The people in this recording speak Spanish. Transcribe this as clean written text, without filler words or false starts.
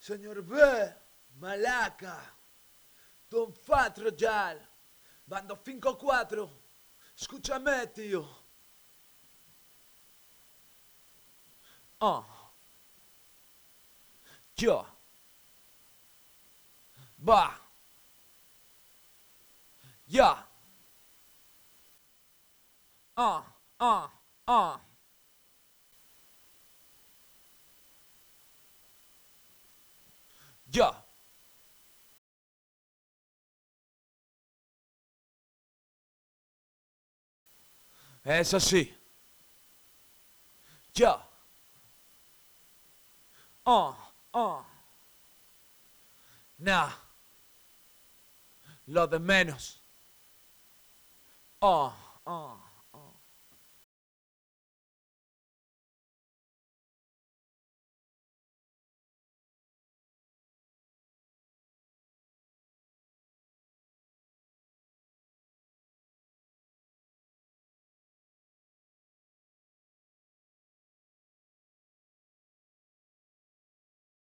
Señor B, Malaca, Don Fat Royal, Bando 5-4, escúchame, tío. Yo. Va. Ya. Uh, uh, uh. Ya. Eso sí. Ya. Uh, uh. Nah. Lo de menos. Uh, uh.